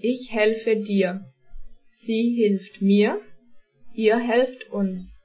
Ich helfe dir. Sie hilft mir. Ihr helft uns.